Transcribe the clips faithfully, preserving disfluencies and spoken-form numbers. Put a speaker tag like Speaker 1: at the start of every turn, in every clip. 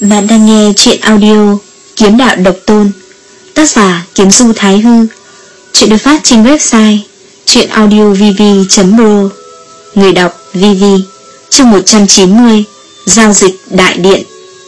Speaker 1: Bạn đang nghe truyện audio Kiếm Đạo Độc Tôn, tác giả Kiếm Du Thái Hư. Truyện được phát trên website truyện audio v v chấm pro. Người đọc Vivi. Chương một trăm chín mươi. Giao dịch đại điện.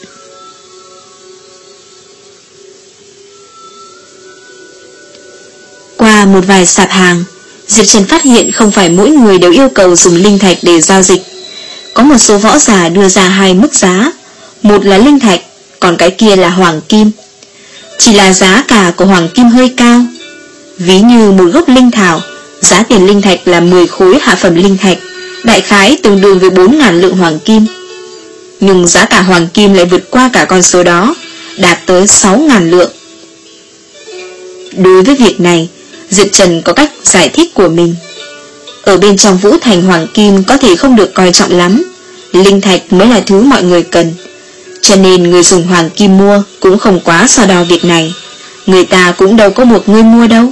Speaker 1: Qua một vài sạp hàng, Diệp Trần phát hiện không phải mỗi người đều yêu cầu dùng linh thạch để giao dịch. Có một số võ giả đưa ra hai mức giá, một là linh thạch, còn cái kia là hoàng kim. Chỉ là giá cả của hoàng kim hơi cao. Ví như một gốc linh thảo, giá tiền linh thạch là mười khối hạ phẩm linh thạch, đại khái tương đương với bốn nghìn lượng hoàng kim. Nhưng giá cả hoàng kim lại vượt qua cả con số đó, đạt tới sáu nghìn lượng. Đối với việc này, Diệp Trần có cách giải thích của mình. Ở bên trong Vũ Thành, hoàng kim có thể không được coi trọng lắm, linh thạch mới là thứ mọi người cần. Cho nên người dùng hoàng kim mua cũng không quá so đo việc này. Người ta cũng đâu có buộc ngươi mua đâu.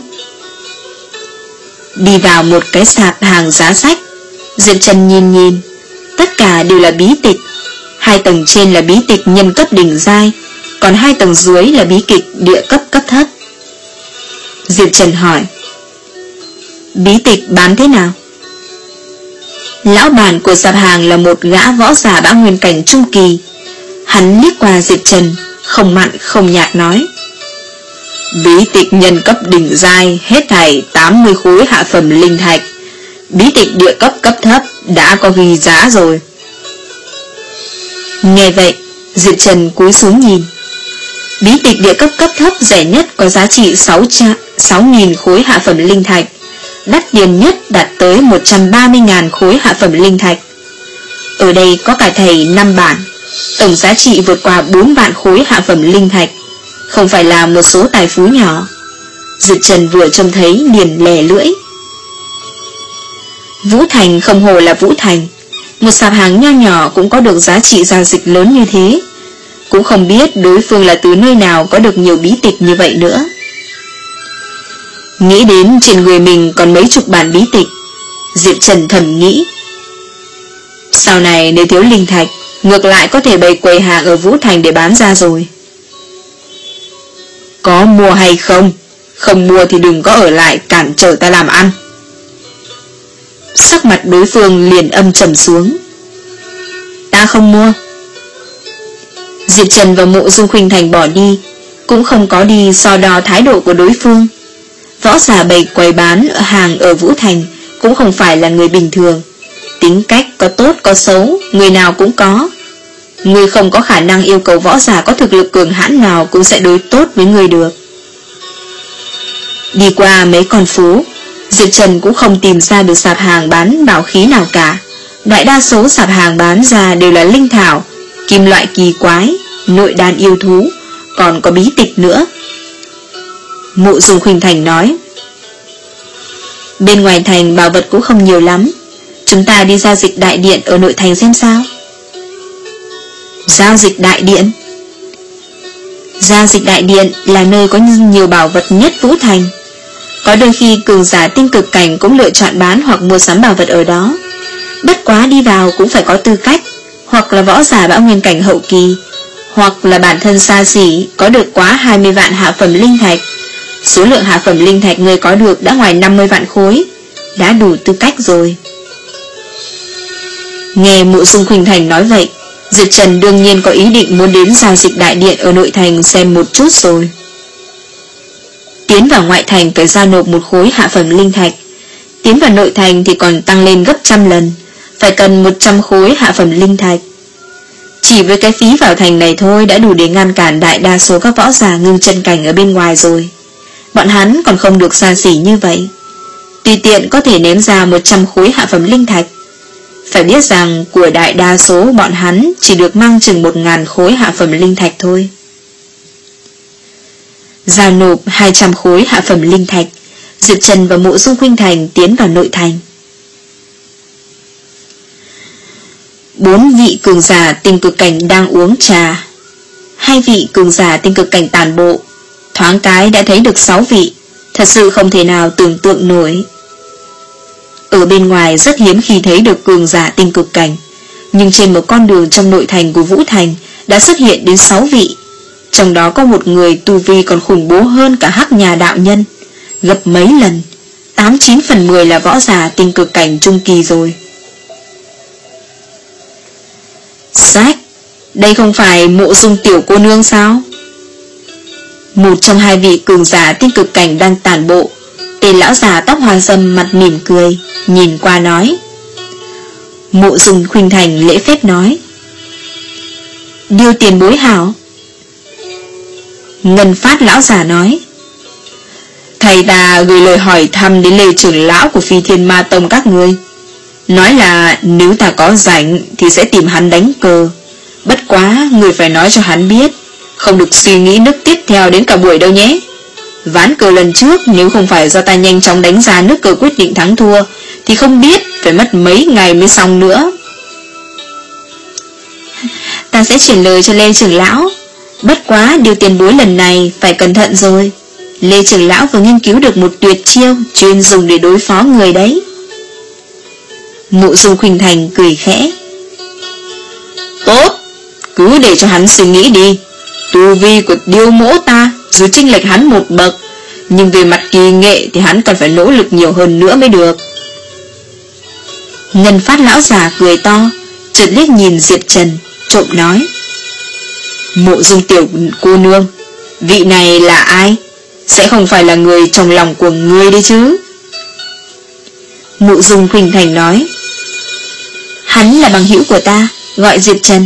Speaker 1: Đi vào một cái sạp hàng giá sách, Diệp Trần nhìn nhìn, tất cả đều là bí tịch. Hai tầng trên là bí tịch nhân cấp đỉnh giai, còn hai tầng dưới là bí kịch địa cấp cấp thấp. Diệp Trần hỏi: bí tịch bán thế nào? Lão bản của sạp hàng là một gã võ giả bão nguyên cảnh trung kỳ. Hắn liếc qua Diệp Trần, không mặn không nhạt nói: bí tịch nhân cấp đỉnh giai hết thảy tám mươi khối hạ phẩm linh thạch, bí tịch địa cấp cấp thấp đã có ghi giá rồi. Nghe vậy, Diệp Trần cúi xuống nhìn. Bí tịch địa cấp cấp thấp rẻ nhất có giá trị sáu nghìn khối hạ phẩm linh thạch, đắt tiền nhất đạt tới một trăm ba mươi nghìn khối hạ phẩm linh thạch. Ở đây có cả thầy năm bản, tổng giá trị vượt qua bốn vạn khối hạ phẩm linh thạch, không phải là một số tài phú nhỏ. Diệp Trần vừa trông thấy liền lè lưỡi. Vũ Thành không hồ là Vũ Thành, một sạp hàng nho nhỏ cũng có được giá trị giao dịch lớn như thế. Cũng không biết đối phương là từ nơi nào có được nhiều bí tịch như vậy nữa. Nghĩ đến trên người mình còn mấy chục bản bí tịch, Diệp Trần thầm nghĩ, sau này nếu thiếu linh thạch, ngược lại có thể bày quầy hàng ở Vũ Thành để bán ra rồi. Có mua hay không? Không mua thì đừng có ở lại cản trở ta làm ăn. Sắc mặt đối phương liền âm trầm xuống. Ta không mua. Diệp Trần và Mộ Dung Khuynh Thành bỏ đi, cũng không có đi so đo thái độ của đối phương. Võ giả bày quầy bán ở hàng ở Vũ Thành cũng không phải là người bình thường. Tính cách có tốt có xấu, người nào cũng có. Người không có khả năng yêu cầu võ giả có thực lực cường hãn nào cũng sẽ đối tốt với người được. Đi qua mấy con phố, Diệp Trần cũng không tìm ra được sạp hàng bán bảo khí nào cả. Đại đa số sạp hàng bán ra đều là linh thảo, kim loại kỳ quái, nội đan yêu thú, còn có bí tịch nữa. Mộ Dung Khuynh Thành nói: bên ngoài thành bảo vật cũng không nhiều lắm, chúng ta đi giao dịch đại điện ở nội thành xem sao. Giao dịch đại điện? Giao dịch đại điện là nơi có nhiều bảo vật nhất Vũ Thành. Có đôi khi cường giả tinh cực cảnh cũng lựa chọn bán hoặc mua sắm bảo vật ở đó. Bất quá đi vào cũng phải có tư cách, hoặc là võ giả bão nguyên cảnh hậu kỳ, hoặc là bản thân xa xỉ có được quá hai mươi vạn hạ phẩm linh thạch. Số lượng hạ phẩm linh thạch người có được đã ngoài năm mươi vạn khối, đã đủ tư cách rồi. Nghe Mộ Dung Khuynh Thành nói vậy, Diệp Trần đương nhiên có ý định muốn đến giao dịch đại điện ở nội thành xem một chút rồi. Tiến vào ngoại thành phải giao nộp một khối hạ phẩm linh thạch, tiến vào nội thành thì còn tăng lên gấp trăm lần, phải cần một trăm khối hạ phẩm linh thạch. Chỉ với cái phí vào thành này thôi đã đủ để ngăn cản đại đa số các võ giả ngưng chân cảnh ở bên ngoài rồi. Bọn hắn còn không được xa xỉ như vậy, tùy tiện có thể ném ra một trăm khối hạ phẩm linh thạch. Phải biết rằng của đại đa số bọn hắn chỉ được mang chừng một ngàn khối hạ phẩm linh thạch thôi. Giao nộp hai trăm khối hạ phẩm linh thạch, Diệp Trần và Mộ Dung Khuynh Thành tiến vào nội thành. Bốn vị cường giả tinh cực cảnh đang uống trà. Hai vị cường giả tinh cực cảnh tàn bộ, thoáng cái đã thấy được sáu vị, thật sự không thể nào tưởng tượng nổi. Ở bên ngoài rất hiếm khi thấy được cường giả tinh cực cảnh, nhưng trên một con đường trong nội thành của Vũ Thành đã xuất hiện đến sáu vị. Trong đó có một người tu vi còn khủng bố hơn cả Hắc Nhà đạo nhân, gấp mấy lần, tám chín phần mười là võ giả tinh cực cảnh trung kỳ rồi. Sách, đây không phải Mộ Dung tiểu cô nương sao? Một trong hai vị cường giả tinh cực cảnh đang tản bộ. Tên lão già tóc hoa râm mặt mỉm cười, nhìn qua nói. Mộ Dung Khuynh Thành lễ phép nói. Điêu tiền bối hảo. Ngân Phát lão già nói. Thầy ta gửi lời hỏi thăm đến Lê trưởng lão của Phi Thiên Ma Tông các ngươi, nói là nếu ta có rảnh thì sẽ tìm hắn đánh cờ. Bất quá người phải nói cho hắn biết, không được suy nghĩ nước tiếp theo đến cả buổi đâu nhé. Ván cờ lần trước nếu không phải do ta nhanh chóng đánh ra nước cờ quyết định thắng thua thì không biết phải mất mấy ngày mới xong nữa. Ta sẽ chuyển lời cho Lê trưởng lão. Bất quá điều tiền bối lần này phải cẩn thận rồi. Lê trưởng lão vừa nghiên cứu được một tuyệt chiêu chuyên dùng để đối phó người đấy. Mộ Dung Khuynh Thành cười khẽ. Tốt, cứ để cho hắn suy nghĩ đi. Tu vi của Điêu mỗ ta dù chênh lệch hắn một bậc, nhưng về mặt kỳ nghệ thì hắn cần phải nỗ lực nhiều hơn nữa mới được. Ngân Phát lão già cười to, chợt liếc nhìn Diệp Trần, trộm nói. Mộ Dung tiểu cô nương, vị này là ai? Sẽ không phải là người trong lòng của ngươi đấy chứ? Mộ Dung Khuynh Thành nói. Hắn là bằng hữu của ta, gọi Diệp Trần.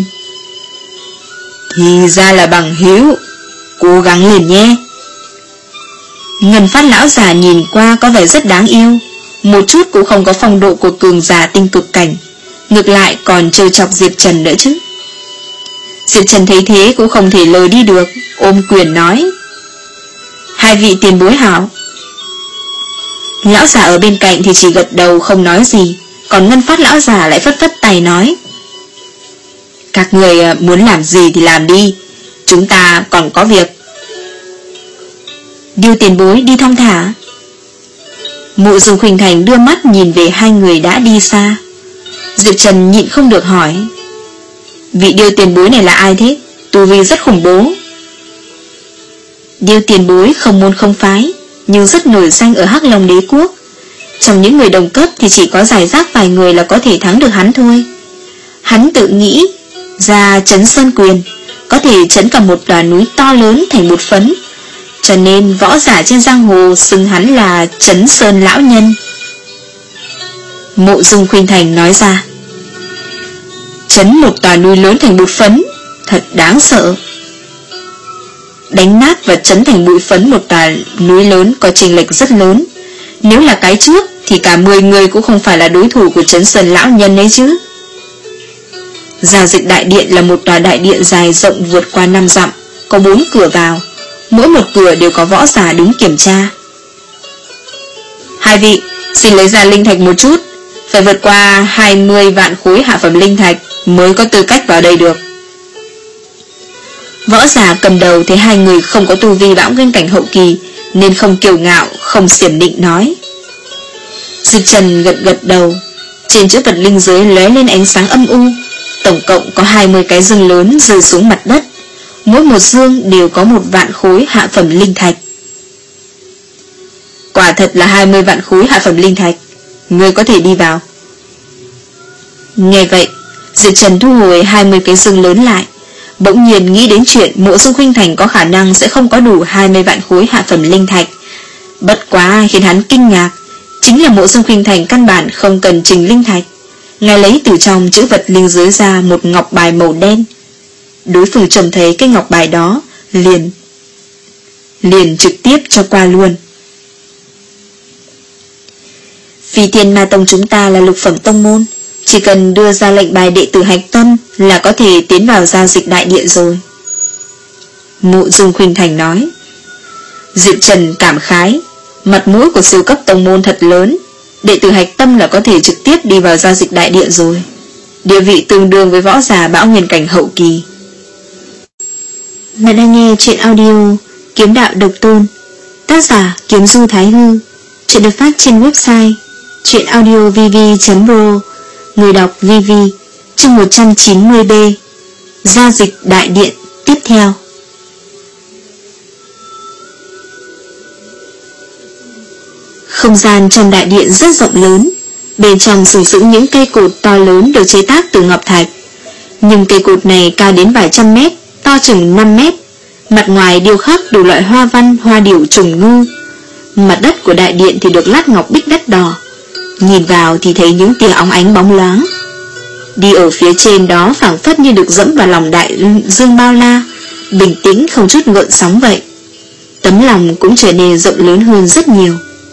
Speaker 1: Thì ra là bằng hữu, cố gắng lên nhé. Ngân Phát lão già nhìn qua có vẻ rất đáng yêu, một chút cũng không có phong độ của cường giả tinh cực cảnh, ngược lại còn trêu chọc Diệp Trần nữa chứ. Diệp Trần thấy thế cũng không thể lờ đi được, ôm quyền nói. Hai vị tiền bối hảo. Lão già ở bên cạnh thì chỉ gật đầu không nói gì, còn Ngân Phát lão già lại phất phất tay nói. Các người muốn làm gì thì làm đi, chúng ta còn có việc. Điêu tiền bối đi thong thả. Mộ Dung Khuynh Thành đưa mắt nhìn về hai người đã đi xa. Diệp Trần nhịn không được hỏi. Vị Điêu tiền bối này là ai thế? Tu vi rất khủng bố. Điêu tiền bối không môn không phái, nhưng rất nổi danh ở Hắc Long Đế Quốc. Trong những người đồng cấp thì chỉ có rải rác vài người là có thể thắng được hắn thôi. Hắn tự nghĩ ra trấn Sơn Quyền, có thể trấn cả một tòa núi to lớn thành một phấn, cho nên võ giả trên giang hồ xưng hắn là Trấn Sơn Lão Nhân. Mộ Dung Khuynh Thành nói ra. Trấn một tòa núi lớn thành bụi phấn, thật đáng sợ. Đánh nát và trấn thành bụi phấn một tòa núi lớn có chênh lệch rất lớn. Nếu là cái trước thì cả mười người cũng không phải là đối thủ của Trấn Sơn Lão Nhân ấy chứ. Giao dịch đại điện là một tòa đại điện dài rộng vượt qua năm dặm, có bốn cửa vào, mỗi một cửa đều có võ giả đứng kiểm tra. Hai vị, xin lấy ra linh thạch một chút, phải vượt qua hai mươi vạn khối hạ phẩm linh thạch mới có tư cách vào đây được. Võ giả cầm đầu thấy hai người không có tu vi bão nguyên cảnh hậu kỳ, nên không kiêu ngạo, không xiểm định nói. Diệp Trần gật gật đầu. Trên chữ vật linh giới lóe lên ánh sáng âm u. Tổng cộng có hai mươi cái dương lớn rơi xuống mặt đất, mỗi một dương đều có một vạn khối hạ phẩm linh thạch. Quả thật là hai mươi vạn khối hạ phẩm linh thạch, ngươi có thể đi vào. Nghe vậy, Diệp Trần thu hồi hai mươi cái dương lớn lại, bỗng nhiên nghĩ đến chuyện Mộ Dung Khuynh Thành có khả năng sẽ không có đủ hai mươi vạn khối hạ phẩm linh thạch. Bất quá khiến hắn kinh ngạc chính là Mộ Dung Khuynh Thành căn bản không cần trình linh thạch, ngài lấy từ trong chữ vật linh giới ra một ngọc bài màu đen. Đối phương trông thấy cái ngọc bài đó liền liền trực tiếp cho qua luôn. Phi Thiên Ma Tông chúng ta là lục phẩm tông môn, chỉ cần đưa ra lệnh bài đệ tử hạch tâm là có thể tiến vào giao dịch đại điện rồi. Mộ Dung Khuynh Thành nói. Diệp Trần cảm khái, mặt mũi của siêu cấp tông môn thật lớn, đệ tử hạch tâm là có thể trực tiếp đi vào giao dịch đại điện rồi, địa vị tương đương với võ giả bão nguyên cảnh hậu kỳ. Bạn đang nghe chuyện audio Kiếm Đạo Độc Tôn, tác giả Kiếm Du Thái Hư. Chuyện được phát trên website truyệnaudiovv chấm pro, người đọc vê vê. Chương một trăm chín mươi B, Giao dịch đại điện tiếp theo. Không gian trong đại điện rất rộng lớn, bên trong sừng sững những cây cột to lớn được chế tác từ ngọc thạch. Nhưng cây cột này cao đến vài trăm mét, to chừng năm mét, mặt ngoài điêu khắc đủ loại hoa văn, hoa điểu trùng ngư. Mặt đất của đại điện thì được lát ngọc bích đất đỏ, nhìn vào thì thấy những tia óng ánh bóng loáng. Đi ở phía trên đó phảng phất như được dẫm vào lòng đại dương bao la, bình tĩnh không chút gợn sóng vậy. Tấm lòng cũng trở nên rộng lớn hơn rất nhiều.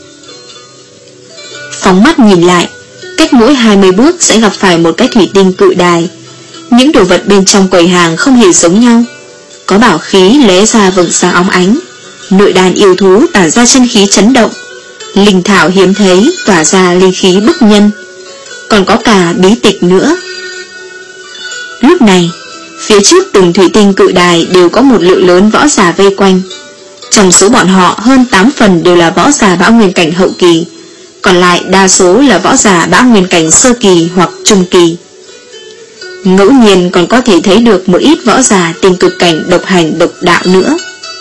Speaker 1: Phóng mắt nhìn lại, cách mỗi hai mươi bước sẽ gặp phải một cái thủy tinh cự đài. Những đồ vật bên trong quầy hàng không hề giống nhau. Có bảo khí lóe ra vầng sáng óng ánh, nội đàn yêu thú tản ra chân khí chấn động, linh thảo hiếm thấy tỏa ra linh khí bức nhân, còn có cả bí tịch nữa. Lúc này, phía trước từng thủy tinh cự đài đều có một lượng lớn võ giả vây quanh. Trong số bọn họ, hơn tám phần đều là võ giả bão nguyên cảnh hậu kỳ, còn lại đa số là võ giả bão nguyên cảnh sơ kỳ hoặc trung kỳ. Ngẫu nhiên còn có thể thấy được một ít võ giả tinh cực cảnh độc hành độc đạo nữa.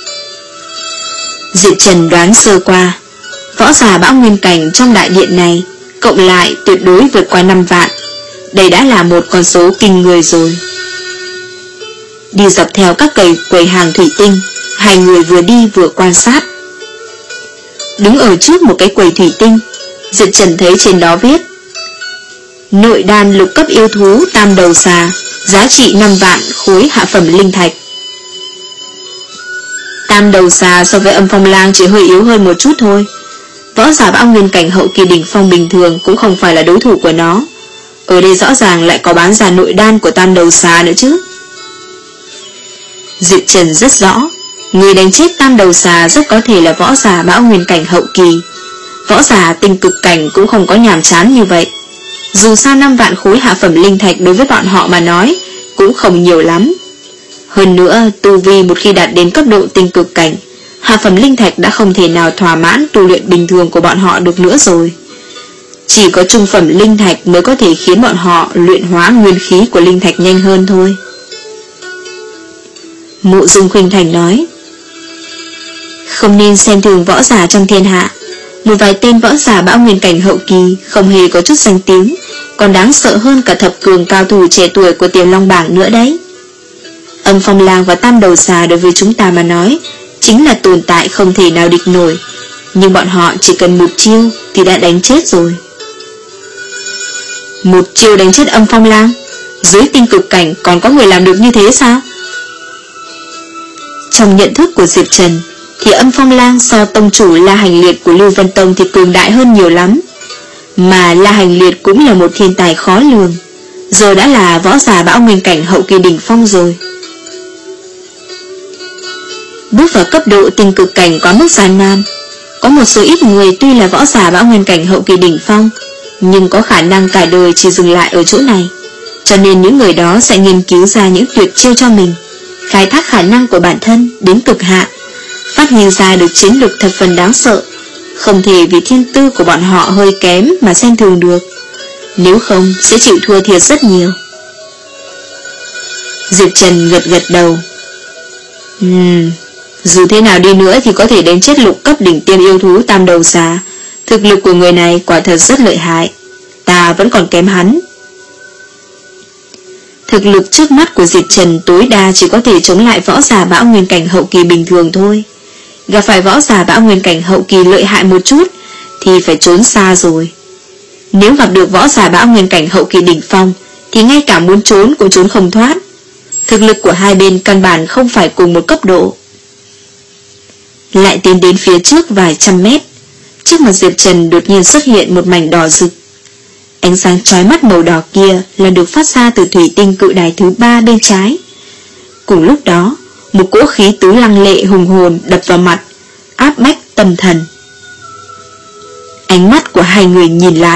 Speaker 1: Diệp Trần đoán sơ qua, võ giả bão nguyên cảnh trong đại điện này cộng lại tuyệt đối vượt qua năm vạn. Đây đã là một con số kinh người rồi. Đi dọc theo các quầy quầy hàng thủy tinh, hai người vừa đi vừa quan sát. Đứng ở trước một cái quầy thủy tinh, Diệp Trần thấy trên đó viết: nội đan lục cấp yêu thú tam đầu xà, giá trị năm vạn khối hạ phẩm linh thạch. Tam đầu xà so với Âm Phong Lang chỉ hơi yếu hơn một chút thôi. Võ giả bão nguyên cảnh hậu kỳ đỉnh phong bình thường cũng không phải là đối thủ của nó. Ở đây rõ ràng lại có bán ra nội đan của tam đầu xà nữa chứ. Diệp Trần rất rõ, người đánh chết tam đầu xà rất có thể là võ giả bão nguyên cảnh hậu kỳ. Võ giả tinh cực cảnh cũng không có nhàm chán như vậy. Dù sao năm vạn khối hạ phẩm linh thạch đối với bọn họ mà nói cũng không nhiều lắm. Hơn nữa, tu vi một khi đạt đến cấp độ tinh cực cảnh, hạ phẩm linh thạch đã không thể nào thỏa mãn tu luyện bình thường của bọn họ được nữa rồi. Chỉ có trung phẩm linh thạch mới có thể khiến bọn họ luyện hóa nguyên khí của linh thạch nhanh hơn thôi. Mộ Dung Khuynh Thành nói: không nên xem thường võ giả trong thiên hạ. Một vài tên võ giả bão nguyên cảnh hậu kỳ không hề có chút danh tiếng, còn đáng sợ hơn cả thập cường cao thủ trẻ tuổi của Tiểu Long bảng nữa đấy. Âm Phong Lang và tam đầu xà đối với chúng ta mà nói chính là tồn tại không thể nào địch nổi, nhưng bọn họ chỉ cần một chiêu thì đã đánh chết rồi. Một chiêu đánh chết Âm Phong Lang? Dưới tinh cực cảnh còn có người làm được như thế sao? Trong nhận thức của Diệp Trần thì Âm Phong Lang so tông chủ La Hành Liệt của Lưu Vân Tông thì cường đại hơn nhiều lắm. Mà La Hành Liệt cũng là một thiên tài khó lường, giờ đã là võ giả bão nguyên cảnh hậu kỳ đỉnh phong rồi. Bước vào cấp độ tinh cực cảnh có mức gian nan. Có một số ít người tuy là võ giả bão nguyên cảnh hậu kỳ đỉnh phong, nhưng có khả năng cả đời chỉ dừng lại ở chỗ này. Cho nên những người đó sẽ nghiên cứu ra những tuyệt chiêu cho mình, khai thác khả năng của bản thân đến cực hạn, phát huy ra được chiến lược thập phần đáng sợ. Không thể vì thiên tư của bọn họ hơi kém mà xem thường được, nếu không sẽ chịu thua thiệt rất nhiều. Diệp Trần gật gật đầu. Ừm, dù thế nào đi nữa thì có thể đánh chết lục cấp đỉnh tiêm yêu thú tam đầu xà. Thực lực của người này quả thật rất lợi hại, ta vẫn còn kém hắn. Thực lực trước mắt của Diệp Trần tối đa chỉ có thể chống lại võ giả bão nguyên cảnh hậu kỳ bình thường thôi. Gặp phải võ giả bão nguyên cảnh hậu kỳ lợi hại một chút thì phải trốn xa rồi. Nếu gặp được võ giả bão nguyên cảnh hậu kỳ đỉnh phong thì ngay cả muốn trốn cũng trốn không thoát. Thực lực của hai bên căn bản không phải cùng một cấp độ. Lại tiến đến phía trước vài trăm mét, trước mặt Diệp Trần đột nhiên xuất hiện một mảnh đỏ rực. Ánh sáng chói mắt màu đỏ kia là được phát ra từ thủy tinh cự đài thứ ba bên trái. Cùng lúc đó, một cỗ khí tứ lăng lệ hùng hồn đập vào mặt, áp bách tâm thần. Ánh mắt của hai người nhìn lại.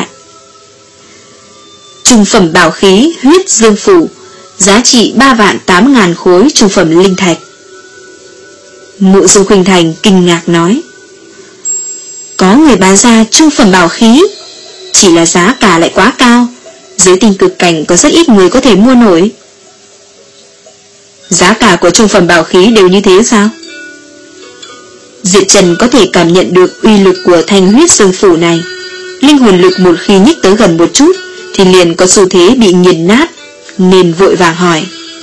Speaker 1: Trung phẩm bảo khí huyết dương phủ, giá trị ba vạn tám ngàn khối trung phẩm linh thạch. Mộ Dung Khuynh Thành kinh ngạc nói: có người bán ra trung phẩm bảo khí, chỉ là giá cả lại quá cao, dưới tinh cực cảnh có rất ít người có thể mua nổi. Giá cả của trung phẩm bảo khí đều như thế sao? Diệp Trần có thể cảm nhận được uy lực của thanh huyết dương phủ này. Linh hồn lực một khi nhích tới gần một chút thì liền có xu thế bị nghiền nát, nên vội vàng hỏi.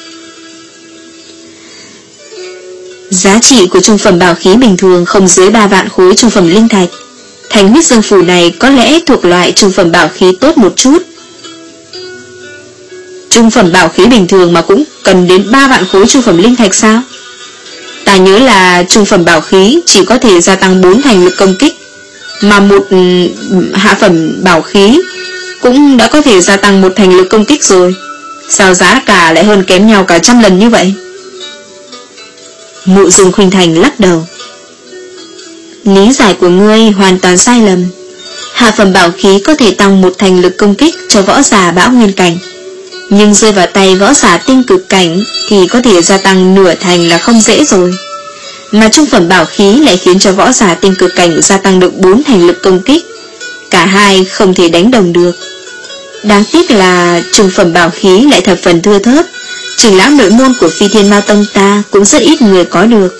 Speaker 1: Giá trị của trung phẩm bảo khí bình thường không dưới ba vạn khối trung phẩm linh thạch. Thanh huyết dương phủ này có lẽ thuộc loại trung phẩm bảo khí tốt một chút. Trung phẩm bảo khí bình thường mà cũng cần đến ba vạn khối trung phẩm linh thạch sao? Ta nhớ là trung phẩm bảo khí chỉ có thể gia tăng bốn thành lực công kích, mà một hạ phẩm bảo khí cũng đã có thể gia tăng một thành lực công kích rồi. Sao giá cả lại hơn kém nhau cả trăm lần như vậy? Mộ Dung Khuynh Thành lắc đầu. Lý giải của ngươi hoàn toàn sai lầm. Hạ phẩm bảo khí có thể tăng một thành lực công kích cho võ giả bão nguyên cảnh, nhưng rơi vào tay võ giả tinh cực cảnh thì có thể gia tăng nửa thành là không dễ rồi. Mà trung phẩm bảo khí lại khiến cho võ giả tinh cực cảnh gia tăng được bốn thành lực công kích. Cả hai không thể đánh đồng được. Đáng tiếc là trung phẩm bảo khí lại thập phần thưa thớt. Trưởng lão nội môn của Phi Thiên Ma Tông ta cũng rất ít người có được.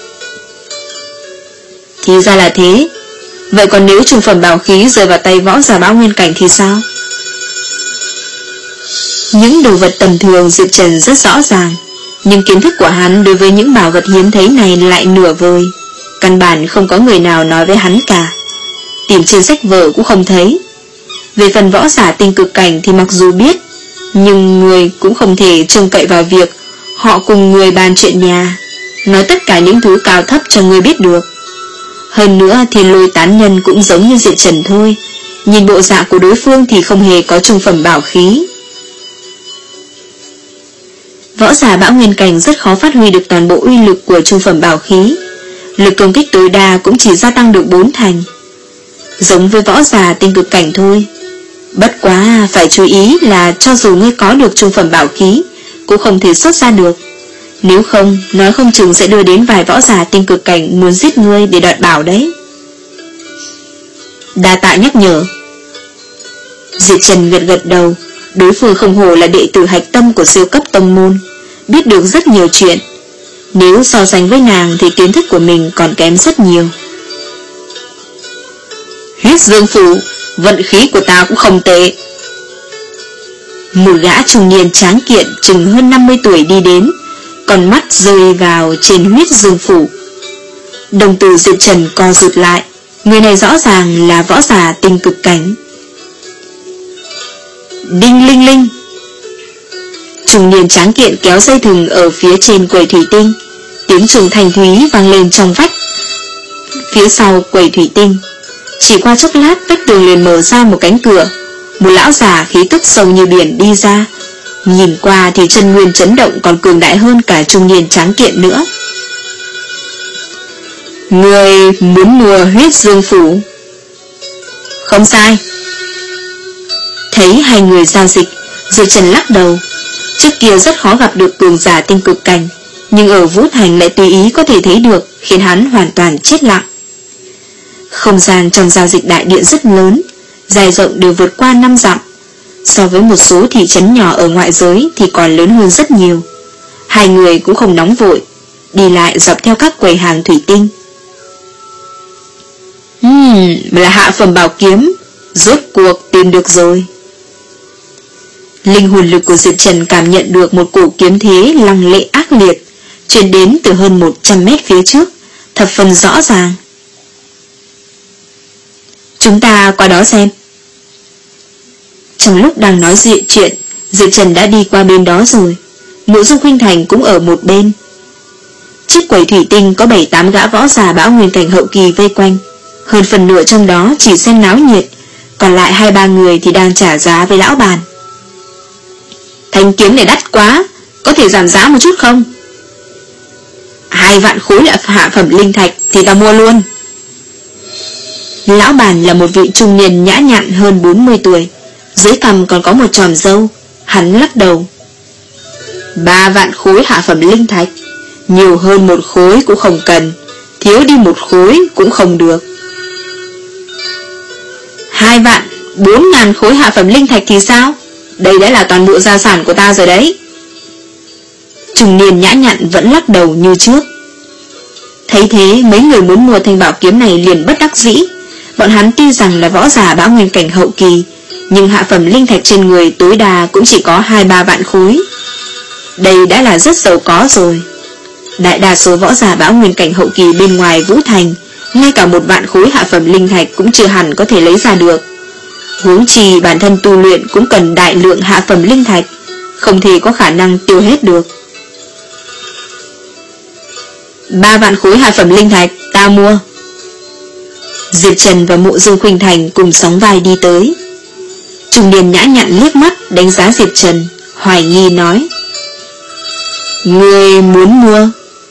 Speaker 1: Thì ra là thế. Vậy còn nếu trung phẩm bảo khí rơi vào tay võ giả bão nguyên cảnh thì sao? Những đồ vật tầm thường Diệp Trần rất rõ ràng, nhưng kiến thức của hắn đối với những bảo vật hiếm thấy này lại nửa vời. Căn bản không có người nào nói với hắn cả. Tìm trên sách vở cũng không thấy. Về phần võ giả tinh cực cảnh thì mặc dù biết, nhưng người cũng không thể trông cậy vào việc họ cùng người bàn chuyện nhà, nói tất cả những thứ cao thấp cho người biết được. Hơn nữa thì Lôi tán nhân cũng giống như Diệp Trần thôi. Nhìn bộ dạng của đối phương thì không hề có trung phẩm bảo khí. Võ giả bão nguyên cảnh rất khó phát huy được toàn bộ uy lực của trung phẩm bảo khí. Lực công kích tối đa cũng chỉ gia tăng được bốn thành, giống với võ giả tinh cực cảnh thôi. Bất quá phải chú ý là cho dù ngươi có được trung phẩm bảo khí cũng không thể xuất ra được. Nếu không, nói không chừng sẽ đưa đến vài võ giả tinh cực cảnh muốn giết ngươi để đoạt bảo đấy. Đa tạ nhắc nhở. Diệp Trần gật gật đầu. Đối phương không hổ là đệ tử hạch tâm của siêu cấp tông môn, biết được rất nhiều chuyện. Nếu so sánh với nàng thì kiến thức của mình còn kém rất nhiều. Huyết dương phủ, vận khí của ta cũng không tệ. Một gã trung niên tráng kiện chừng hơn năm mươi tuổi đi đến, con mắt rơi vào trên huyết dương phủ. Đồng tử Diệp Trần co rụt lại. Người này rõ ràng là võ giả tinh cực cảnh. Đinh linh linh. Trung niên tráng kiện kéo dây thừng ở phía trên quầy thủy tinh. Tiếng chuông thanh thúy vang lên trong vách phía sau quầy thủy tinh. Chỉ qua chốc lát, vách tường liền mở ra một cánh cửa. Một lão già khí tức sâu như biển đi ra. Nhìn qua thì chân nguyên chấn động còn cường đại hơn cả trung niên tráng kiện nữa. Người muốn mua huyết dương phủ? Không sai. Thấy hai người giao dịch, Diệp Trần lắc đầu. Trước kia rất khó gặp được cường giả tinh cực cảnh, nhưng ở Vũ Thành lại tùy ý có thể thấy được, khiến hắn hoàn toàn chết lặng. Không gian trong giao dịch đại điện rất lớn, dài rộng đều vượt qua năm dặm. So với một số thị trấn nhỏ ở ngoại giới thì còn lớn hơn rất nhiều. Hai người cũng không nóng vội, đi lại dọc theo các quầy hàng thủy tinh. Hmm, là hạ phẩm bảo kiếm, rốt cuộc tìm được rồi. Linh hồn lực của Diệp Trần cảm nhận được một cổ kiếm thế lăng lệ ác liệt, truyền đến từ hơn một trăm mét phía trước, thập phần rõ ràng. Chúng ta qua đó xem. Trong lúc đang nói chuyện chuyện, Diệp Trần đã đi qua bên đó rồi. Mộ Dung Khuynh Thành cũng ở một bên. Chiếc quầy thủy tinh có bảy tám gã võ giả bão nguyên cảnh hậu kỳ vây quanh. Hơn phần nửa trong đó chỉ xem náo nhiệt, còn lại hai ba người thì đang trả giá với lão bàn. Thanh kiếm này đắt quá, có thể giảm giá một chút không? Hai vạn khối là hạ phẩm linh thạch thì ta mua luôn. Lão bàn là một vị trung niên nhã nhặn hơn bốn mươi tuổi, dưới cằm còn có một tròm râu. Hắn lắc đầu. Ba vạn khối hạ phẩm linh thạch, nhiều hơn một khối cũng không cần, thiếu đi một khối cũng không được. Hai vạn bốn ngàn khối hạ phẩm linh thạch thì sao? Đây đã là toàn bộ gia sản của ta rồi đấy. Trung niên nhã nhặn vẫn lắc đầu như trước. Thấy thế, mấy người muốn mua thanh bảo kiếm này liền bất đắc dĩ. Bọn hắn tuy rằng là võ giả bão nguyên cảnh hậu kỳ, nhưng hạ phẩm linh thạch trên người tối đa cũng chỉ có hai ba vạn khối. Đây đã là rất giàu có rồi. Đại đa số võ giả bão nguyên cảnh hậu kỳ bên ngoài Vũ Thành, ngay cả một vạn khối hạ phẩm linh thạch cũng chưa hẳn có thể lấy ra được. Huống chi bản thân tu luyện cũng cần đại lượng hạ phẩm linh thạch, không thể có khả năng tiêu hết được. Ba vạn khối hạ phẩm linh thạch, ta mua. Diệp Trần và Mộ Dương Khuynh Thành cùng sóng vai đi tới. Trung niên nhã nhặn liếc mắt đánh giá Diệp Trần, hoài nghi nói: Ngươi muốn mua?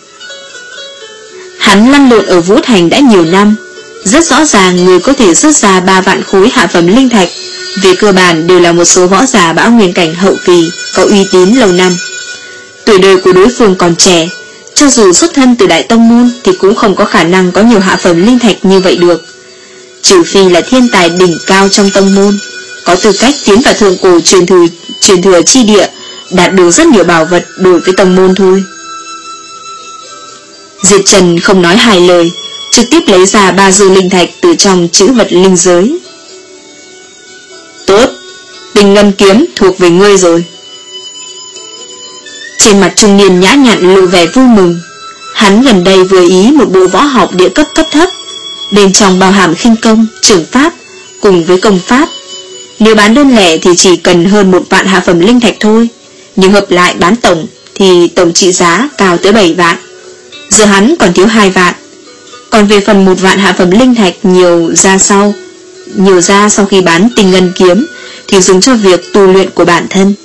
Speaker 1: Hắn lăn lộn ở Vũ Thành đã nhiều năm, rất rõ ràng người có thể rút ra ba vạn khối hạ phẩm linh thạch về cơ bản đều là một số võ giả bão nguyên cảnh hậu kỳ có uy tín lâu năm. Tuổi đời của đối phương còn trẻ, cho dù xuất thân từ đại tông môn thì cũng không có khả năng có nhiều hạ phẩm linh thạch như vậy được, trừ phi là thiên tài đỉnh cao trong tông môn, có tư cách tiến vào thượng cổ truyền thừa, truyền thừa chi địa, đạt được rất nhiều bảo vật đổi với tông môn thôi. Diệp Trần không nói hai lời, trực tiếp lấy ra ba dư linh thạch từ trong chữ vật linh giới. Tốt, Tinh Ngân kiếm thuộc về ngươi rồi. Trên mặt trung niên nhã nhặn lộ vẻ vui mừng. Hắn gần đây vừa ý một bộ võ học địa cấp cấp thấp, bên trong bao hàm khinh công, trưởng pháp cùng với công pháp. Nếu bán đơn lẻ thì chỉ cần hơn một vạn hạ phẩm linh thạch thôi, nhưng hợp lại bán tổng thì tổng trị giá cao tới bảy vạn. Giờ hắn còn thiếu hai vạn. Còn về phần một vạn hạ phẩm linh thạch nhiều ra sau Nhiều ra sau khi bán Tinh Ngân kiếm thì dùng cho việc tu luyện của bản thân.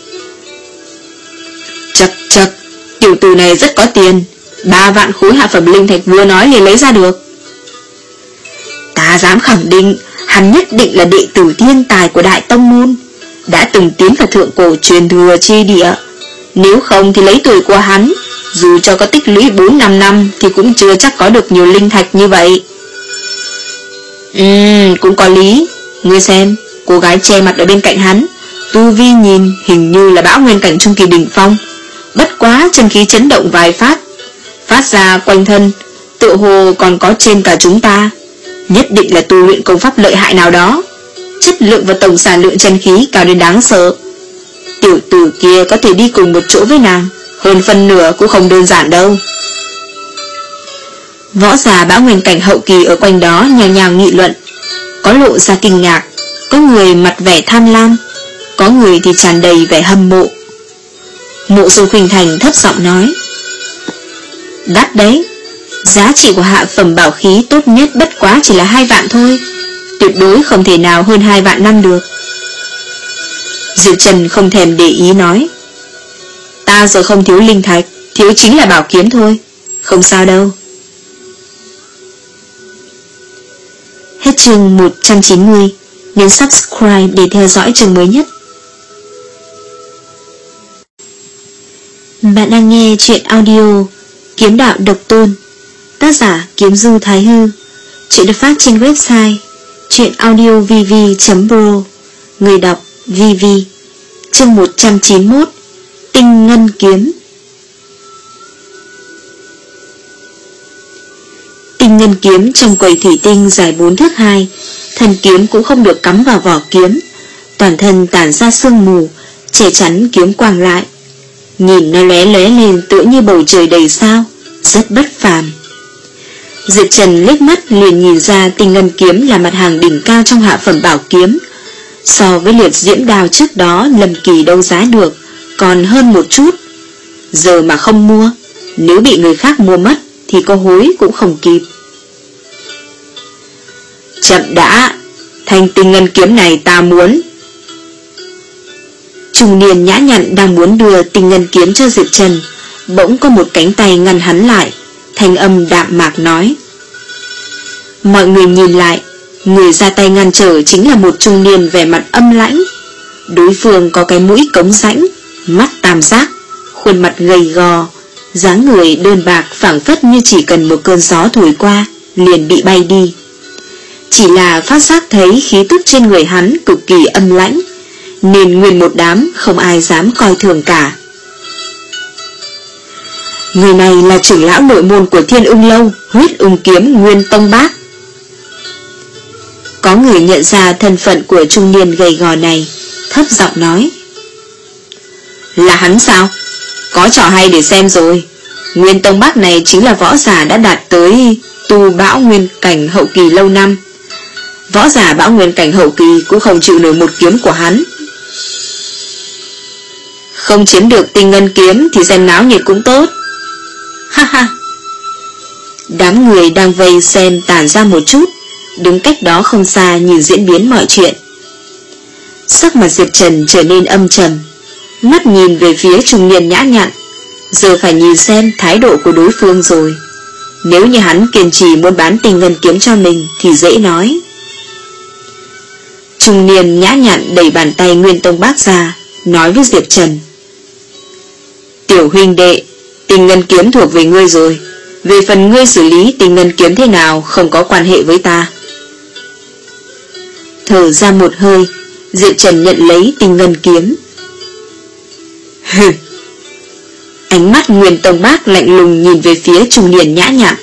Speaker 1: Chật chật, tiểu tử này rất có tiền, ba vạn khối hạ phẩm linh thạch vừa nói liền lấy ra được. Ta dám khẳng định hắn nhất định là đệ tử thiên tài của đại tông môn, đã từng tiến vào thượng cổ truyền thừa chi địa. Nếu không thì lấy tuổi của hắn, dù cho có tích lũy bốn năm năm thì cũng chưa chắc có được nhiều linh thạch như vậy. Ừm, cũng có lý. Ngươi xem, cô gái che mặt ở bên cạnh hắn, tu vi nhìn hình như là bão nguyên cảnh trung kỳ đỉnh phong, bất quá chân khí chấn động vài phát, phát ra quanh thân, tựa hồ còn có trên cả chúng ta. Nhất định là tu luyện công pháp lợi hại nào đó, chất lượng và tổng sản lượng chân khí cao đến đáng sợ. Tiểu tử kia có thể đi cùng một chỗ với nàng, hơn phân nửa cũng không đơn giản đâu. Võ giả bão nguyên cảnh hậu kỳ ở quanh đó nhào nhào nghị luận, có lộ ra kinh ngạc, có người mặt vẻ tham lam, có người thì tràn đầy vẻ hâm mộ. Mộ Dương Khuynh Thành thấp giọng nói: Đắt đấy, giá trị của hạ phẩm bảo khí tốt nhất bất quá chỉ là hai vạn thôi, tuyệt đối không thể nào hơn hai vạn năm được. Diệp Trần không thèm để ý nói: Ta giờ không thiếu linh thạch, thiếu chính là bảo kiếm thôi, không sao đâu. Hết chương một trăm chín mươi, nhấn subscribe để theo dõi chương mới nhất. Bạn đang nghe chuyện audio Kiếm Đạo Độc Tôn, tác giả Kiếm Du Thái Hư. Chuyện được phát trên website chuyenaudiovv chấm pro, người đọc vê vê. Chương một trăm chín mươi mốt, Tinh Ngân kiếm. Tinh Ngân kiếm trong quầy thủy tinh dài bốn thước hai, thân kiếm cũng không được cắm vào vỏ kiếm, toàn thân tản ra sương mù, che chắn kiếm quang lại. Nhìn nó lóe lóe lên tựa như bầu trời đầy sao, rất bất phàm. Diệp Trần liếc mắt liền nhìn ra Tinh Ngân kiếm là mặt hàng đỉnh cao trong hạ phẩm bảo kiếm, so với liệt diễm đao trước đó Lâm Kỳ đấu giá được còn hơn một chút. Giờ mà không mua, nếu bị người khác mua mất thì có hối cũng không kịp. Chậm đã, thanh Tinh Ngân kiếm này ta muốn. Trung niên nhã nhặn đang muốn đưa Tinh Ngân kiếm cho Diệp Trần, bỗng có một cánh tay ngăn hắn lại, thanh âm đạm mạc nói. Mọi người nhìn lại, người ra tay ngăn trở chính là một trung niên vẻ mặt âm lãnh. Đối phương có cái mũi cống rãnh, mắt tam giác, khuôn mặt gầy gò, dáng người đơn bạc phảng phất như chỉ cần một cơn gió thổi qua liền bị bay đi. Chỉ là phát giác thấy khí tức trên người hắn cực kỳ âm lãnh, nên nguyên một đám không ai dám coi thường cả. Người này là trưởng lão nội môn của Thiên Ung Lâu, Huyết Ung Kiếm Nguyên Tông Bác. Có người nhận ra thân phận của trung niên gầy gò này, thấp giọng nói: Là hắn sao? Có trò hay để xem rồi. Nguyên Tông Bác này chính là võ giả đã đạt tới tu bão nguyên cảnh hậu kỳ lâu năm. Võ giả bão nguyên cảnh hậu kỳ cũng không chịu nổi một kiếm của hắn. Không chiếm được Tinh Ngân Kiếm thì xem náo nhiệt cũng tốt. Ha ha. Đám người đang vây xem tản ra một chút, đứng cách đó không xa nhìn diễn biến mọi chuyện. Sắc mặt Diệp Trần trở nên âm trầm, mắt nhìn về phía trung niên nhã nhặn. Giờ phải nhìn xem thái độ của đối phương rồi. Nếu như hắn kiên trì muốn bán Tinh Ngân Kiếm cho mình thì dễ nói. Trung niên nhã nhặn đẩy bàn tay Nguyên Tông Bác ra, nói với Diệp Trần: Tiểu huynh đệ, Tinh Ngân Kiếm thuộc về ngươi rồi. Về phần ngươi xử lý Tinh Ngân Kiếm thế nào không có quan hệ với ta. Thở ra một hơi, Diệp Trần nhận lấy Tinh Ngân Kiếm. Hừ. Ánh mắt Nguyên Tông Bác lạnh lùng nhìn về phía trung niên nhã nhặn.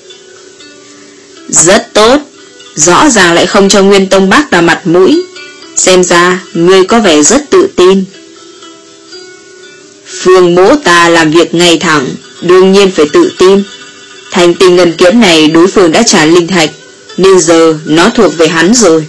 Speaker 1: Rất tốt. Rõ ràng lại không cho Nguyên Tông Bác ta mặt mũi. Xem ra ngươi có vẻ rất tự tin. Phương mỗ ta làm việc ngay thẳng, đương nhiên phải tự tin. Thành Tinh Ngân Kiếm này đối phương đã trả linh thạch, nên giờ nó thuộc về hắn rồi.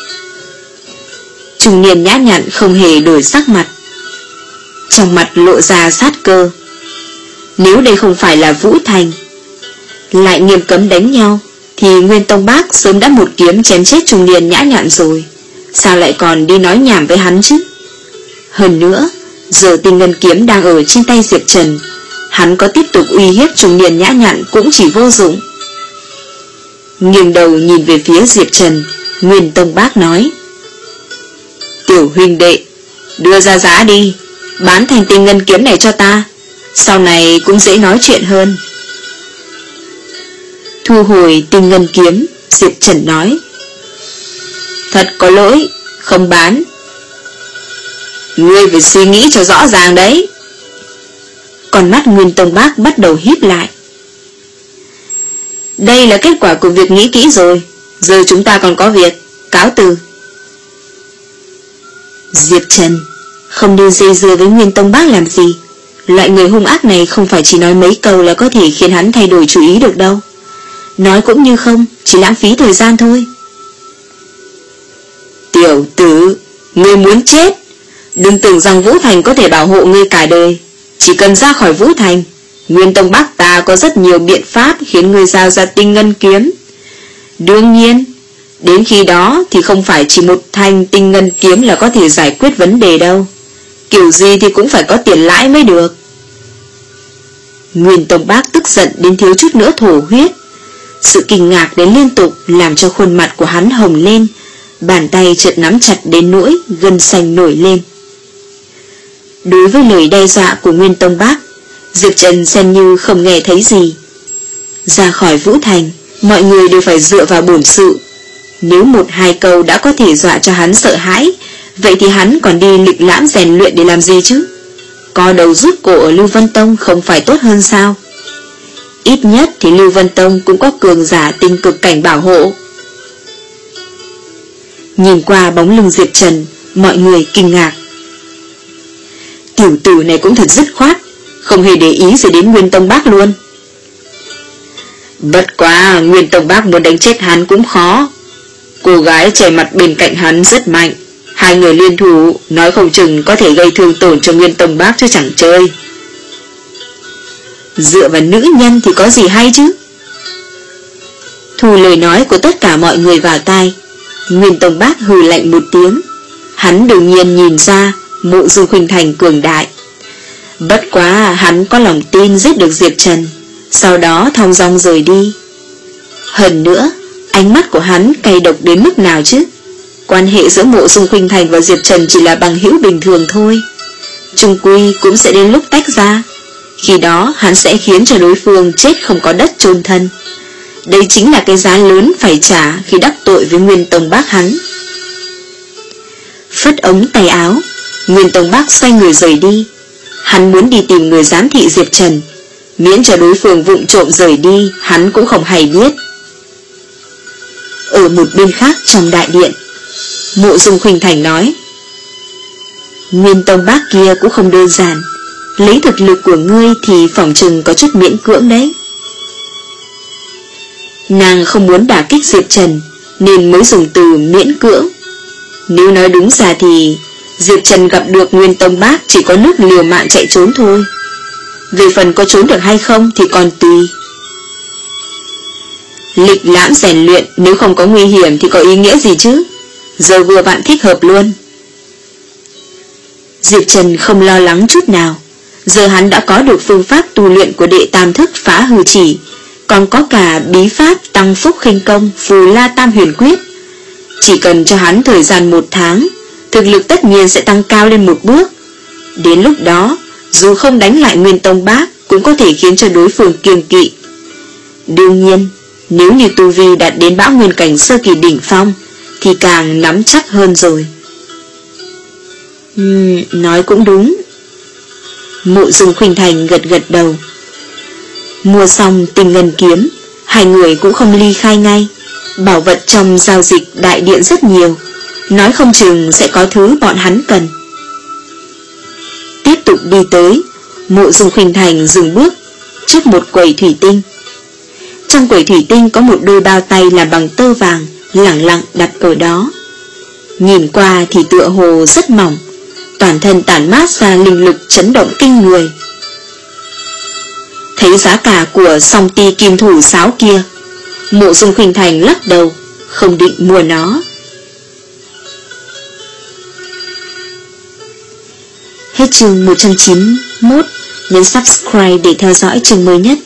Speaker 1: Trung niên nhã nhặn không hề đổi sắc mặt, trong mặt lộ ra sát cơ. Nếu đây không phải là Vũ Thành, lại nghiêm cấm đánh nhau, thì Nguyên Tông Bác sớm đã một kiếm chém chết trung niên nhã nhặn rồi. Sao lại còn đi nói nhảm với hắn chứ? Hơn nữa, giờ Tinh Ngân Kiếm đang ở trên tay Diệp Trần, hắn có tiếp tục uy hiếp trung niên nhã nhặn cũng chỉ vô dụng. Nghiêng đầu nhìn về phía Diệp Trần, Nguyên Tông Bác nói: Tiểu huynh đệ, đưa ra giá đi, bán thành Tinh Ngân Kiếm này cho ta, sau này cũng dễ nói chuyện hơn. Thu hồi Tinh Ngân Kiếm, Diệp Trần nói: Thật có lỗi, không bán. Ngươi phải suy nghĩ cho rõ ràng đấy. Còn mắt Nguyên Tông Bác bắt đầu híp lại. Đây là kết quả của việc nghĩ kỹ rồi. Giờ chúng ta còn có việc, cáo từ. Diệp Trần, không nên dây dưa với Nguyên Tông Bác làm gì. Loại người hung ác này không phải chỉ nói mấy câu là có thể khiến hắn thay đổi chủ ý được đâu. Nói cũng như không, chỉ lãng phí thời gian thôi. Tiểu tử, ngươi muốn chết. Đừng tưởng rằng Vũ Thành có thể bảo hộ ngươi cả đời. Chỉ cần ra khỏi Vũ Thành, Nguyên Tông Bác ta có rất nhiều biện pháp khiến ngươi giao ra Tinh Ngân Kiếm. Đương nhiên, đến khi đó thì không phải chỉ một thanh Tinh Ngân Kiếm là có thể giải quyết vấn đề đâu. Kiểu gì thì cũng phải có tiền lãi mới được. Nguyên Tông Bác tức giận đến thiếu chút nữa thổ huyết. Sự kinh ngạc đến liên tục làm cho khuôn mặt của hắn hồng lên, bàn tay chợt nắm chặt đến nỗi gân xanh nổi lên. Đối với lời đe dọa của Nguyên Tông Bác, Diệp Trần xem như không nghe thấy gì. Ra khỏi Vũ Thành, mọi người đều phải dựa vào bổn sự. Nếu một hai câu đã có thể dọa cho hắn sợ hãi, vậy thì hắn còn đi lịch lãm rèn luyện để làm gì chứ? Co đầu rút cổ ở Lưu Vân Tông không phải tốt hơn sao? Ít nhất thì Lưu Vân Tông cũng có cường giả tinh cực cảnh bảo hộ. Nhìn qua bóng lưng Diệp Trần, mọi người kinh ngạc. Tiểu tử này cũng thật dứt khoát, không hề để ý gì đến Nguyên Tông Bác luôn. Bất quá Nguyên Tông Bác muốn đánh chết hắn cũng khó. Cô gái trẻ mặt bên cạnh hắn rất mạnh, hai người liên thủ nói không chừng có thể gây thương tổn cho Nguyên Tông Bác chứ chẳng chơi. Dựa vào nữ nhân thì có gì hay chứ? Thu lời nói của tất cả mọi người vào tai, Nguyên Tông Bác hừ lạnh một tiếng. Hắn đương nhiên nhìn ra Mộ Dung Khuynh Thành cường đại. Bất quá hắn có lòng tin giết được Diệp Trần, sau đó thong dong rời đi. Hơn nữa, ánh mắt của hắn cay độc đến mức nào chứ? Quan hệ giữa Mộ Dung Khuynh Thành và Diệp Trần chỉ là bằng hữu bình thường thôi. Chung quy cũng sẽ đến lúc tách ra. Khi đó hắn sẽ khiến cho đối phương chết không có đất chôn thân. Đây chính là cái giá lớn phải trả khi đắc tội với Nguyên Tông Bác hắn. Phất ống tay áo, Nguyên Tông Bác xoay người rời đi. Hắn muốn đi tìm người giám thị Diệp Trần. Miễn cho đối phương vụng trộm rời đi, hắn cũng không hay biết. Ở một bên khác trong đại điện, Mộ Dung Khuynh Thành nói: Nguyên Tông bác kia cũng không đơn giản, lấy thực lực của ngươi thì phỏng chừng có chút miễn cưỡng đấy. Nàng không muốn đả kích Diệp Trần nên mới dùng từ miễn cưỡng. Nếu nói đúng ra thì Diệp Trần gặp được Nguyên Tông bác chỉ có nước liều mạng chạy trốn thôi. Về phần có trốn được hay không thì còn tùy. Lịch lãm rèn luyện nếu không có nguy hiểm thì có ý nghĩa gì chứ? Giờ vừa vặn thích hợp luôn. Diệp Trần không lo lắng chút nào. Giờ hắn đã có được phương pháp tu luyện của đệ tam thức Phá Hư Chỉ, còn có cả bí pháp Tăng Phúc Khinh Công Phù La Tam Huyền Quyết. Chỉ cần cho hắn thời gian một tháng, thực lực tất nhiên sẽ tăng cao lên một bước. Đến lúc đó, dù không đánh lại Nguyên Tông bác cũng có thể khiến cho đối phương kiêng kỵ. Đương nhiên, nếu như tu vi đạt đến Bão Nguyên cảnh sơ kỳ đỉnh phong thì càng nắm chắc hơn rồi. Uhm, nói cũng đúng. Mộ Dung Khuynh Thành gật gật đầu. Mua xong Tinh Ngân Kiếm, hai người cũng không ly khai ngay. Bảo vật trong giao dịch đại điện rất nhiều, nói không chừng sẽ có thứ bọn hắn cần. Tiếp tục đi tới, Mộ Dung Khuynh Thành dừng bước trước một quầy thủy tinh. Trong quầy thủy tinh có một đôi bao tay làm bằng tơ vàng lẳng lặng đặt ở đó. Nhìn qua thì tựa hồ rất mỏng, toàn thân tản mát ra linh lực chấn động kinh người. Thấy giá cả của song ti kim thủ sáo kia, Mộ Dung Khuynh Thành lắc đầu, không định mua nó. Hết chương một trăm chín mươi mốt, nhấn subscribe để theo dõi chương mới nhất.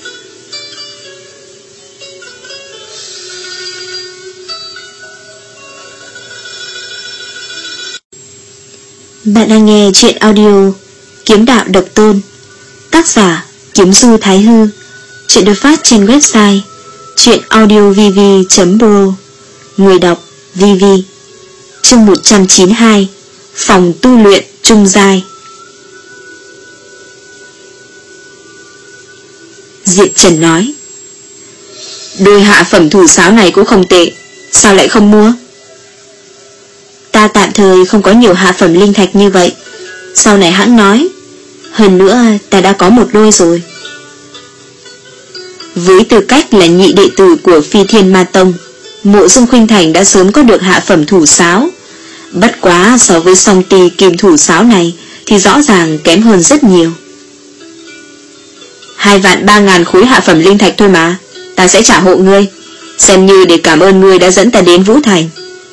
Speaker 1: Bạn đang nghe chuyện audio Kiếm Đạo Độc Tôn, tác giả Kiếm Du Thái Hư. Chuyện được phát trên website chuyenaudiovv chấm pro. Người đọc vê vê. Chương một trăm chín mươi hai, phòng tu luyện trung giai. Diệp Trần nói: đôi hạ phẩm thủ sáo này cũng không tệ, sao lại không mua? Ta tạm thời không có nhiều hạ phẩm linh thạch như vậy, sau này hãng nói. Hơn nữa ta đã có một đôi rồi. Với tư cách là nhị đệ tử của Phi Thiên Ma Tông, Mộ Dung Khuynh Thành đã sớm có được hạ phẩm thủ sáo. Bất quá so với song ti kim thủ sáo này thì rõ ràng kém hơn rất nhiều. Hai vạn ba ngàn khối hạ phẩm linh thạch thôi mà, ta sẽ trả hộ ngươi, xem như để cảm ơn ngươi đã dẫn ta đến Vũ Thành.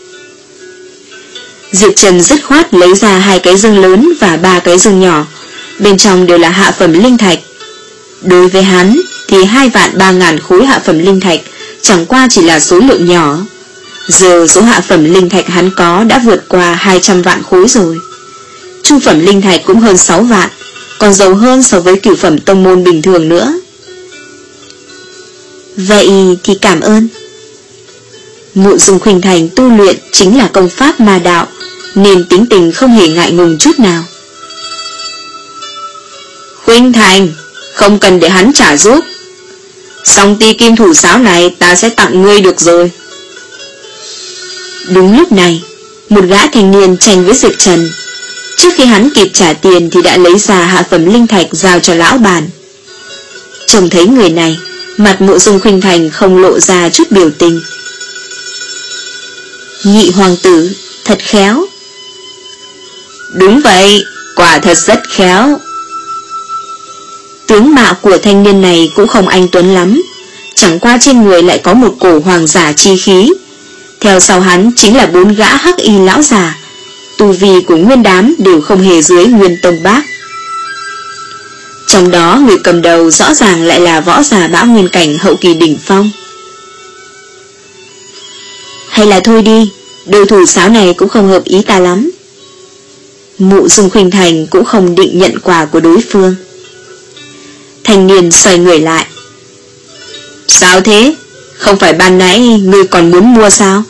Speaker 1: Diệp Trần dứt khoát lấy ra hai cái dương lớn và ba cái dương nhỏ, bên trong đều là hạ phẩm linh thạch. Đối với hắn thì hai vạn ba ngàn khối hạ phẩm linh thạch chẳng qua chỉ là số lượng nhỏ. Giờ số hạ phẩm linh thạch hắn có đã vượt qua hai trăm vạn khối rồi. Trung phẩm linh thạch cũng hơn sáu vạn, còn giàu hơn so với cửu phẩm tông môn bình thường nữa. Vậy thì cảm ơn. Mộ Dung Khuynh Thành tu luyện chính là công pháp ma đạo, nên tính tình không hề ngại ngùng chút nào. Khuynh Thành, không cần để hắn trả giúp. Song ti kim thủ sáo này ta sẽ tặng ngươi được rồi. Đúng lúc này, một gã thanh niên tranh với Diệp Trần. Trước khi hắn kịp trả tiền thì đã lấy ra hạ phẩm linh thạch giao cho lão bản. Trông thấy người này, mặt Mộ Dung Khuynh Thành không lộ ra chút biểu tình. Nhị hoàng tử, thật khéo. Đúng vậy, quả thật rất khéo. Tướng mạo của thanh niên này cũng không anh tuấn lắm, chẳng qua trên người lại có một cổ hoàng giả chi khí. Theo sau hắn chính là bốn gã hắc y lão già, tu vi của nguyên đám đều không hề dưới Nguyên Tông bác. Trong đó người cầm đầu rõ ràng lại là võ giả Bão Nguyên cảnh hậu kỳ đỉnh phong. Hay là thôi đi, đôi thủ sáo này cũng không hợp ý ta lắm. Mộ Dung Khuynh Thành cũng không định nhận quà của đối phương. Thanh niên xoay người lại. Sao thế? Không phải ban nãy ngươi còn muốn mua sao?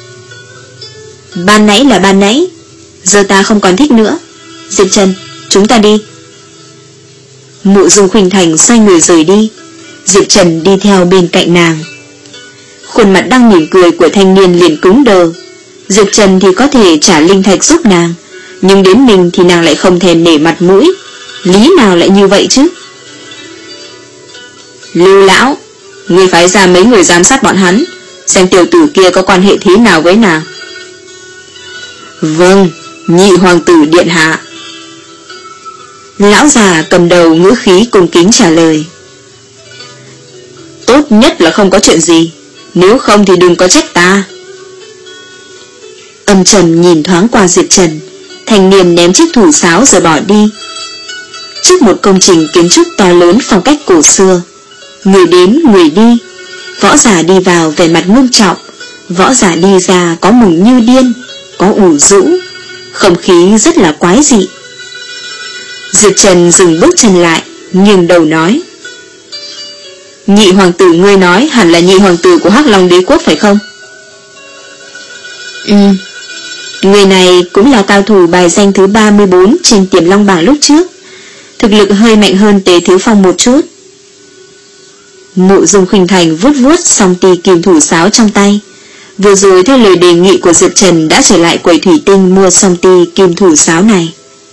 Speaker 1: Ban nãy là ban nãy, giờ ta không còn thích nữa. Diệp Trần, chúng ta đi. Mộ Dung Khuynh Thành xoay người rời đi, Diệp Trần đi theo bên cạnh nàng. Khuôn mặt đang mỉm cười của thanh niên liền cứng đờ. Diệp Trần thì có thể trả linh thạch giúp nàng, nhưng đến mình thì nàng lại không thèm nể mặt mũi. Lý nào lại như vậy chứ? Lưu lão, ngươi phái ra mấy người giám sát bọn hắn, xem tiểu tử kia có quan hệ thế nào với nàng. Vâng, nhị hoàng tử điện hạ. Lão già cầm đầu ngữ khí cung kính trả lời. Tốt nhất là không có chuyện gì, nếu không thì đừng có trách ta. Âm trầm nhìn thoáng qua Diệp Trần, thanh niên ném chiếc thủ sáo rồi bỏ đi. Trước một công trình kiến trúc to lớn phong cách cổ xưa, người đến người đi, võ giả đi vào vẻ mặt ngưng trọng, võ giả đi ra có mừng như điên, có ủ rũ, không khí rất là quái dị. Diệp Trần dừng bước chân lại, nghiêng đầu nói. Nhị hoàng tử ngươi nói hẳn là nhị hoàng tử của Hắc Long đế quốc phải không? Ừ, người này cũng là cao thủ bài danh thứ ba mươi bốn trên Tiềm Long bảng lúc trước, thực lực hơi mạnh hơn Tề Thiếu Phong một chút. Mộ Dung Khuynh Thành vuốt vuốt song ti kim thủ sáo trong tay. Vừa rồi theo lời đề nghị của Diệp Trần đã trở lại quầy thủy tinh mua song ti kim thủ sáo này.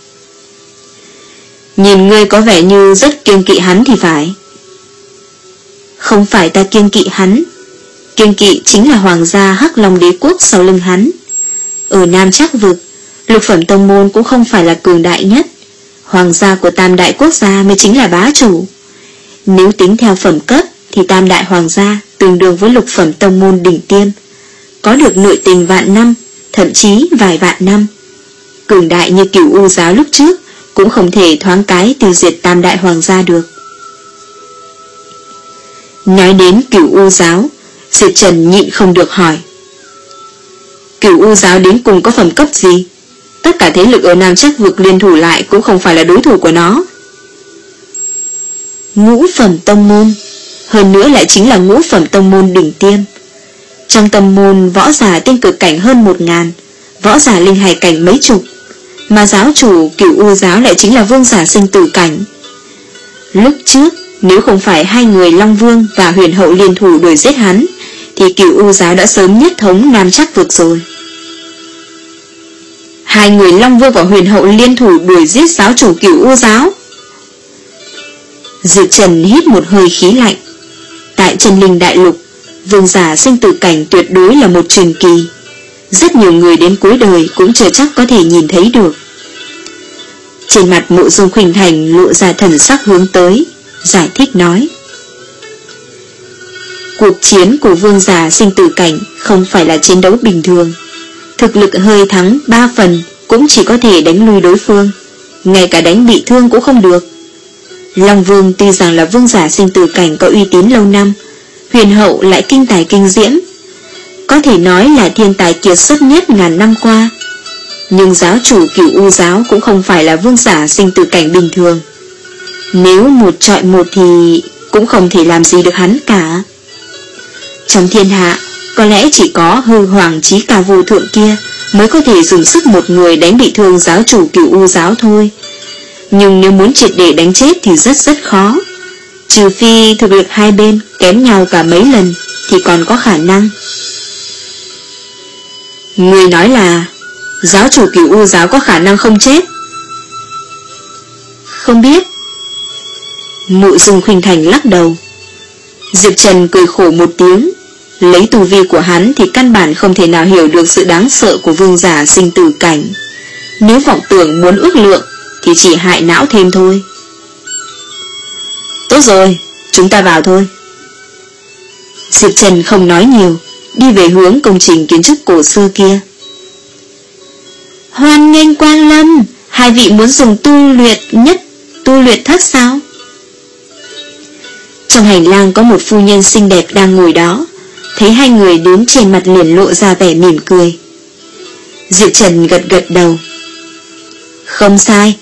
Speaker 1: Nhìn ngươi có vẻ như rất kiêng kỵ hắn thì phải. Không phải ta kiêng kỵ hắn, kiêng kỵ chính là hoàng gia Hắc Long đế quốc sau lưng hắn. Ở Nam Trác vực, lục phẩm tông môn cũng không phải là cường đại nhất, hoàng gia của tam đại quốc gia mới chính là bá chủ. Nếu tính theo phẩm cấp thì tam đại hoàng gia tương đương với lục phẩm tông môn đỉnh tiêm, có được nội tình vạn năm, thậm chí vài vạn năm. Cường đại như Cửu U giáo lúc trước cũng không thể thoáng cái tiêu diệt tam đại hoàng gia được. Nói đến Cửu U giáo, Diệp Trần nhịn không được hỏi. Cửu U giáo đến cùng có phẩm cấp gì? Tất cả thế lực ở Nam Trác vực liên thủ lại cũng không phải là đối thủ của nó. Ngũ phẩm tông môn, hơn nữa lại chính là ngũ phẩm tông môn đỉnh tiêm. Trong tông môn võ giả tiên cực cảnh hơn một ngàn, võ giả linh hải cảnh mấy chục, mà giáo chủ Cửu U giáo lại chính là vương giả sinh tử cảnh. Lúc trước nếu không phải hai người Long Vương và Huyền Hậu liên thủ đuổi giết hắn, thì Cửu U giáo đã sớm nhất thống Nam Trác vực rồi. Hai người Long Vương và Huyền Hậu liên thủ đuổi giết giáo chủ Cửu U giáo. Diệp Trần hít một hơi khí lạnh. Tại Chân Linh đại lục, vương giả sinh tử cảnh tuyệt đối là một truyền kỳ, rất nhiều người đến cuối đời cũng chưa chắc có thể nhìn thấy được. Trên mặt Mộ Dung Khuynh Thành lộ ra thần sắc hướng tới, giải thích nói. Cuộc chiến của vương giả sinh tử cảnh không phải là chiến đấu bình thường, thực lực hơi thắng ba phần cũng chỉ có thể đánh lui đối phương, ngay cả đánh bị thương cũng không được. Long Vương tuy rằng là vương giả sinh tử cảnh có uy tín lâu năm, Huyền Hậu lại kinh tài kinh diễm, có thể nói là thiên tài kiệt xuất nhất ngàn năm qua. Nhưng giáo chủ Cửu U giáo cũng không phải là vương giả sinh tử cảnh bình thường, nếu một trọi một thì cũng không thể làm gì được hắn cả. Trong thiên hạ có lẽ chỉ có hư hoàng chí cao vô thượng kia mới có thể dùng sức một người đánh bị thương giáo chủ Cửu U giáo thôi. Nhưng nếu muốn triệt để đánh chết thì rất rất khó, trừ phi thực lực hai bên kém nhau cả mấy lần thì còn có khả năng. Người nói là giáo chủ Cửu U giáo có khả năng không chết? Không biết. Mộ Dung Khuynh Thành lắc đầu. Diệp Trần cười khổ một tiếng, lấy tu vi của hắn thì căn bản không thể nào hiểu được sự đáng sợ của vương giả sinh tử cảnh. Nếu vọng tưởng muốn ước lượng thì chỉ hại não thêm thôi. Tốt rồi, chúng ta vào thôi. Diệp Trần không nói nhiều, đi về hướng công trình kiến trúc cổ xưa kia. Hoan nghênh quang lâm, hai vị muốn dùng tu luyện nhất tu luyện thất sao? Trong hành lang có một phu nhân xinh đẹp đang ngồi đó, thấy hai người đến trên mặt liền lộ ra vẻ mỉm cười. Diệp Trần gật gật đầu. Không sai.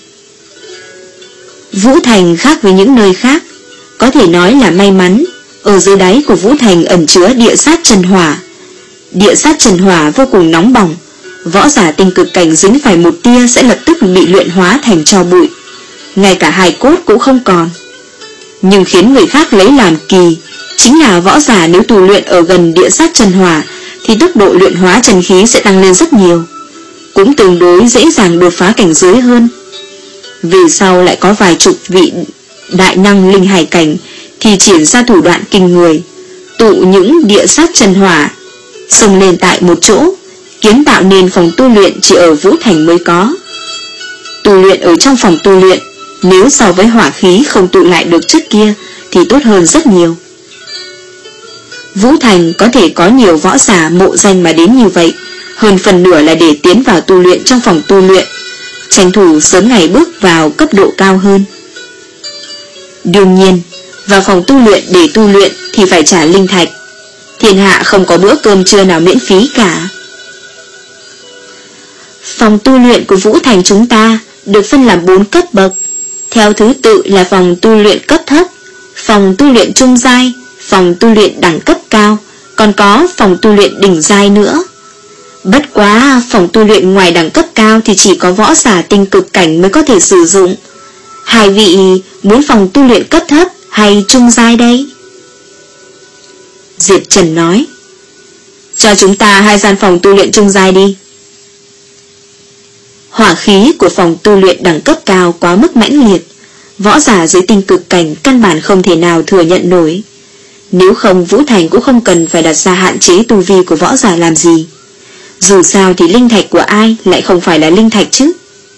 Speaker 1: Vũ Thành khác với những nơi khác, có thể nói là may mắn. Ở dưới đáy của Vũ Thành ẩn chứa địa sát trần hỏa. Địa sát trần hỏa vô cùng nóng bỏng, võ giả tinh cực cảnh dính phải một tia sẽ lập tức bị luyện hóa thành tro bụi. ngay cả hài cốt cũng không còn. Nhưng khiến người khác lấy làm kỳ chính là võ giả nếu tu luyện ở gần địa sát chân hỏa thì tốc độ luyện hóa chân khí sẽ tăng lên rất nhiều, cũng tương đối dễ dàng đột phá cảnh giới hơn. Vì sau lại có vài chục vị đại năng linh hải cảnh thì triển ra thủ đoạn kinh người, tụ những địa sát chân hỏa xông lên tại một chỗ, kiến tạo nên phòng tu luyện chỉ ở Vũ Thành mới có. Tu luyện ở trong phòng tu luyện, nếu so với hỏa khí không tụ lại được trước kia thì tốt hơn rất nhiều. Vũ Thành có thể có nhiều võ giả mộ danh mà đến như vậy, hơn phần nửa là để tiến vào tu luyện trong phòng tu luyện, tranh thủ sớm ngày bước vào cấp độ cao hơn. Đương nhiên, vào phòng tu luyện để tu luyện thì phải trả linh thạch. Thiên hạ không có bữa cơm trưa nào miễn phí cả. Phòng tu luyện của Vũ Thành chúng ta được phân làm bốn cấp bậc, theo thứ tự là phòng tu luyện cấp thấp, phòng tu luyện trung giai, phòng tu luyện đẳng cấp cao, còn có phòng tu luyện đỉnh giai nữa. Bất quá phòng tu luyện ngoài đẳng cấp cao thì chỉ có võ giả tinh cực cảnh mới có thể sử dụng. Hai vị muốn phòng tu luyện cấp thấp hay trung giai đây? Diệp Trần nói, cho chúng ta hai gian phòng tu luyện trung giai đi. Hỏa khí của phòng tu luyện đẳng cấp cao quá mức mãnh liệt, võ giả dưới tinh cực cảnh căn bản không thể nào thừa nhận nổi. Nếu không Vũ Thành cũng không cần phải đặt ra hạn chế tu vi của võ giả làm gì. Dù sao thì linh thạch của ai lại không phải là linh thạch chứ.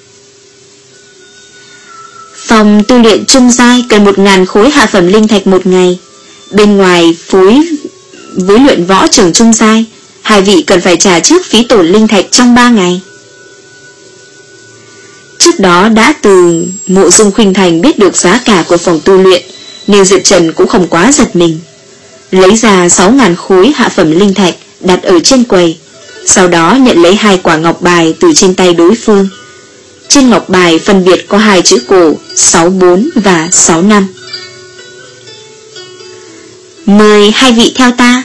Speaker 1: Phòng tu luyện trung giai cần một ngàn khối hạ phẩm linh thạch một ngày. Bên ngoài phối với luyện võ trường trung giai, hai vị cần phải trả trước phí tổn linh thạch trong ba ngày. Trước đó đã từ Mộ Dung Khuynh Thành biết được giá cả của phòng tu luyện, nên Diệp Trần cũng không quá giật mình. Lấy ra sáu ngàn khối hạ phẩm linh thạch đặt ở trên quầy, sau đó nhận lấy hai quả ngọc bài từ trên tay đối phương. Trên ngọc bài phân biệt có hai chữ cổ sáu bốn và sáu năm. Mời hai vị theo ta.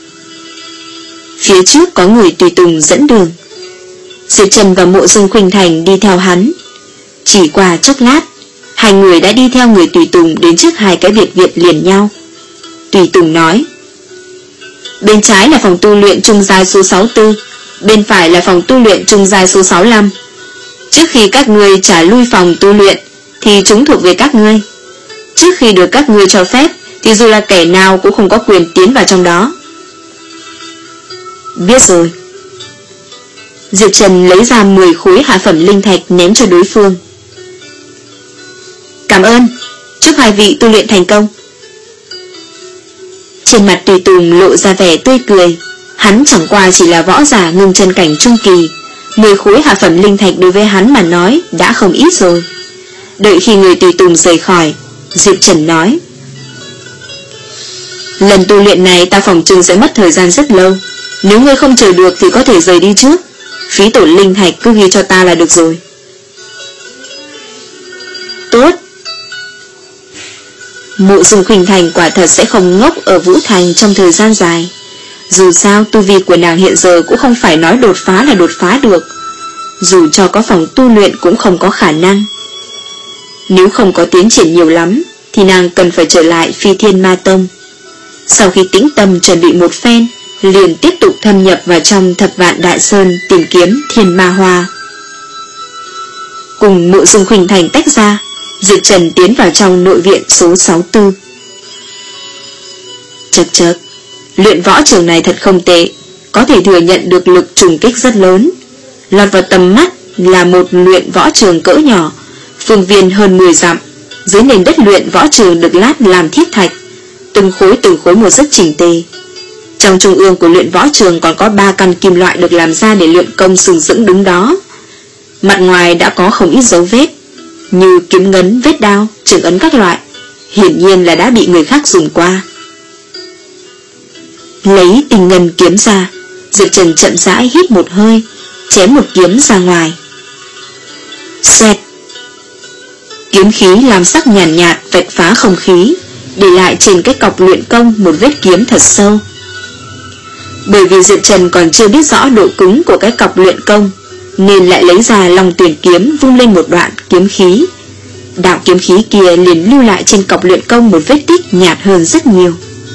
Speaker 1: Phía trước có người tùy tùng dẫn đường. Diệp Trần và Mộ Dung Khuynh Thành đi theo hắn. Chỉ qua chốc lát, hai người đã đi theo người tùy tùng đến trước hai cái biệt viện liền nhau. Tùy tùng nói, bên trái là phòng tu luyện trung giai số sáu mươi tư, bên phải là phòng tu luyện trung giai số sáu mươi lăm. Trước khi các ngươi trả lui phòng tu luyện thì chúng thuộc về các ngươi. Trước khi được các ngươi cho phép thì dù là kẻ nào cũng không có quyền tiến vào trong đó. Biết rồi. Diệp Trần lấy ra mười khối hạ phẩm linh thạch ném cho đối phương. Cảm ơn, chúc hai vị tu luyện thành công. Trên mặt tùy tùng lộ ra vẻ tươi cười. Hắn chẳng qua chỉ là võ giả ngưng chân cảnh trung kỳ, mười khối hạ phẩm linh thạch đối với hắn mà nói đã không ít rồi. Đợi khi người tùy tùng rời khỏi, Diệp Trần nói, lần tu luyện này ta phòng trừng sẽ mất thời gian rất lâu. Nếu ngươi không chờ được thì có thể rời đi trước. Phí tổn linh thạch cứ ghi cho ta là được rồi. Tốt. Mộ Dung Khuynh Thành quả thật sẽ không ngốc ở Vũ Thành trong thời gian dài. Dù sao tu vi của nàng hiện giờ cũng không phải nói đột phá là đột phá được. Dù cho có phòng tu luyện cũng không có khả năng. Nếu không có tiến triển nhiều lắm thì nàng cần phải trở lại Phi Thiên Ma Tông. Sau khi tĩnh tâm chuẩn bị một phen, liền tiếp tục thâm nhập vào trong Thập Vạn Đại Sơn tìm kiếm Thiên Ma Hoa. Cùng Mộ Dung Khuynh Thành tách ra, Diệp Trần tiến vào trong nội viện số sáu mươi tư. Chật chật, luyện võ trường này thật không tệ, có thể thừa nhận được lực trùng kích rất lớn. Lọt vào tầm mắt là một luyện võ trường cỡ nhỏ, phương viên hơn mười dặm. Dưới nền đất luyện võ trường được lát làm thiết thạch, từng khối từng khối một rất chỉnh tề. Trong trung ương của luyện võ trường còn có ba căn kim loại được làm ra để luyện công sừng sững đứng đó. Mặt ngoài đã có không ít dấu vết, như kiếm ngấn, vết đao, trường ấn các loại, hiển nhiên là đã bị người khác dùng qua. Lấy Tình Ngân kiếm ra, Diệp Trần chậm rãi hít một hơi, chém một kiếm ra ngoài. Xoẹt. Kiếm khí làm sắc nhàn nhạt, nhạt vạch phá không khí, để lại trên cái cọc luyện công một vết kiếm thật sâu. Bởi vì Diệp Trần còn chưa biết rõ độ cứng của cái cọc luyện công, nên lại lấy ra Long Tuyển kiếm vung lên một đoạn kiếm khí. đạo kiếm khí kia liền lưu lại trên cọc luyện công một vết tích nhạt hơn rất nhiều.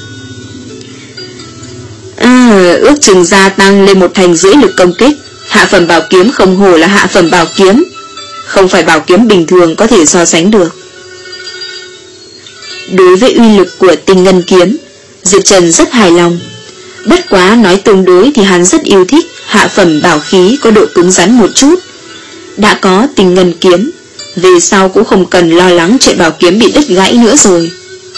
Speaker 1: À, ước chừng gia tăng lên một thành rưỡi lực công kích. Hạ phẩm bảo kiếm không hổ là hạ phẩm bảo kiếm, không phải bảo kiếm bình thường có thể so sánh được. Đối với uy lực của tinh ngân kiếm, Diệp Trần rất hài lòng. Bất quá nói tương đối thì hắn rất yêu thích hạ phẩm bảo khí có độ cứng rắn một chút. Đã có tinh ngân kiếm, về sau cũng không cần lo lắng chuyện bảo kiếm bị đứt gãy nữa rồi.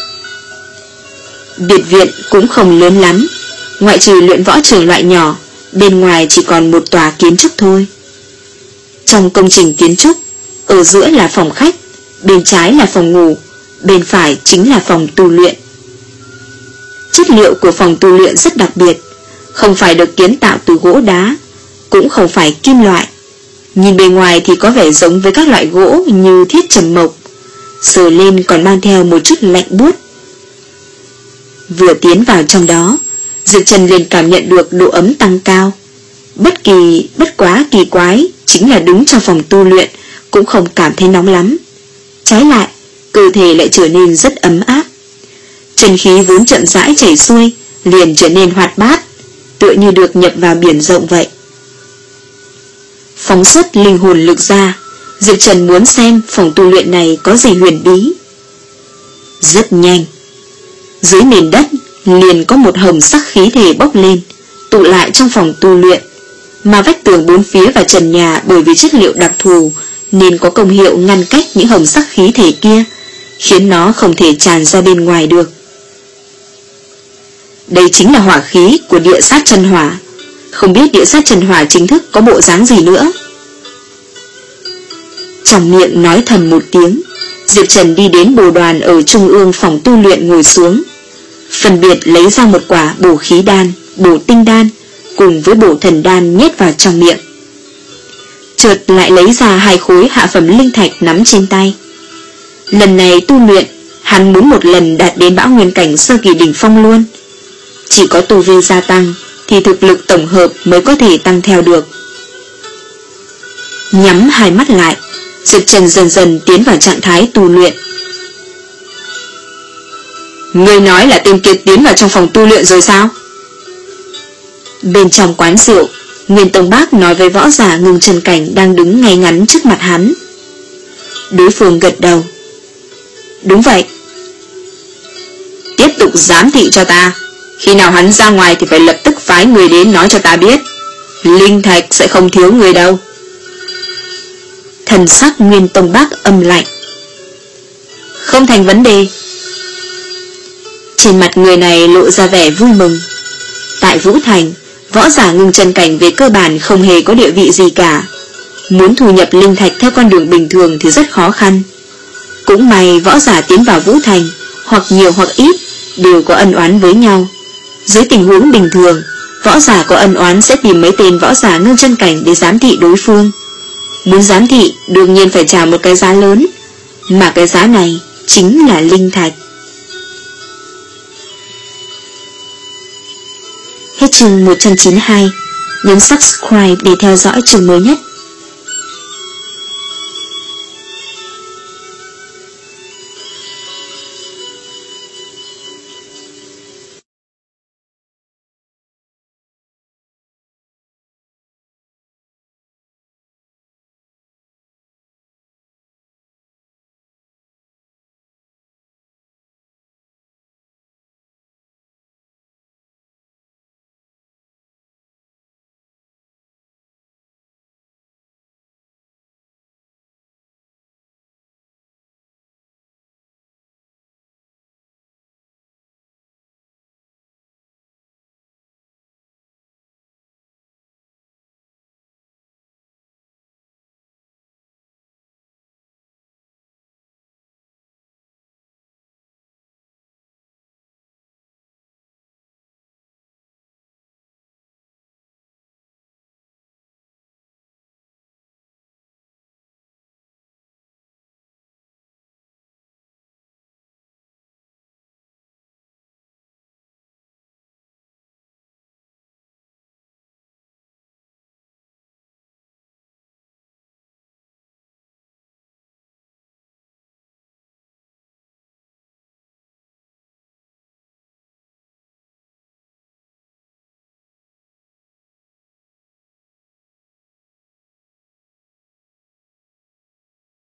Speaker 1: Biệt viện cũng không lớn lắm, ngoại trừ luyện võ trường loại nhỏ, bên ngoài chỉ còn một tòa kiến trúc thôi. Trong công trình kiến trúc, ở giữa là phòng khách, bên trái là phòng ngủ, bên phải chính là phòng tu luyện. Chất liệu của phòng tu luyện rất đặc biệt, không phải được kiến tạo từ gỗ đá, cũng không phải kim loại. Nhìn bề ngoài thì có vẻ giống với các loại gỗ như thiết trầm mộc, sờ lên còn mang theo một chút lạnh buốt. Vừa tiến vào trong đó, Diệp Trần liền cảm nhận được độ ấm tăng cao. Bất kỳ, bất quá kỳ quái, chính là đứng trong phòng tu luyện cũng không cảm thấy nóng lắm. Trái lại, cơ thể lại trở nên rất ấm áp. Chân khí vốn chậm rãi chảy xuôi, liền trở nên hoạt bát, tựa như được nhập vào biển rộng vậy. Phóng xuất linh hồn lực ra, Diệp Trần muốn xem phòng tu luyện này có gì huyền bí. Rất nhanh, dưới nền đất liền có một hồng sắc khí thể bốc lên, tụ lại trong phòng tu luyện, mà vách tường bốn phía và trần nhà bởi vì chất liệu đặc thù nên có công hiệu ngăn cách những hồng sắc khí thể kia, khiến nó không thể tràn ra bên ngoài được. Đây chính là hỏa khí của địa sát chân hỏa. Không biết địa sát chân hỏa chính thức có bộ dáng gì nữa. Trong miệng nói thầm một tiếng, Diệp Trần đi đến bồ đoàn ở trung ương phòng tu luyện ngồi xuống, phân biệt lấy ra một quả bổ khí đan, bổ tinh đan cùng với bổ thần đan nhét vào trong miệng. Chợt lại lấy ra hai khối hạ phẩm linh thạch nắm trên tay. Lần này tu luyện, hắn muốn một lần đạt đến bão nguyên cảnh sơ kỳ đỉnh phong luôn. Chỉ có tu vi gia tăng thì thực lực tổng hợp mới có thể tăng theo được. Nhắm hai mắt lại, Diệp Trần dần dần tiến vào trạng thái tu luyện. Ngươi nói là tên kia tiến vào trong phòng tu luyện rồi sao? Bên trong quán rượu, Nguyên Tông Bác nói với võ giả Ngưng Chân Cảnh đang đứng ngay ngắn trước mặt hắn. Đối phương gật đầu. Đúng vậy. Tiếp tục giám thị cho ta. Khi nào hắn ra ngoài thì phải lập tức phái người đến nói cho ta biết. Linh thạch sẽ không thiếu người đâu. Thần sắc Nguyên Tông Bác âm lạnh. Không thành vấn đề. Trên mặt người này lộ ra vẻ vui mừng. Tại Vũ Thành, võ giả Ngưng Chân Cảnh về cơ bản không hề có địa vị gì cả. Muốn thu nhập linh thạch theo con đường bình thường thì rất khó khăn. Cũng may võ giả tiến vào Vũ Thành, hoặc nhiều hoặc ít, đều có ân oán với nhau. Dưới tình huống bình thường, võ giả có ân oán sẽ tìm mấy tên võ giả Ngưng Chân Cảnh để giám thị đối phương. Muốn giám thị đương nhiên phải trả một cái giá lớn, mà cái giá này chính là linh thạch. Hết chương một trăm chín mươi hai. Nhấn subscribe để theo dõi chương mới nhất.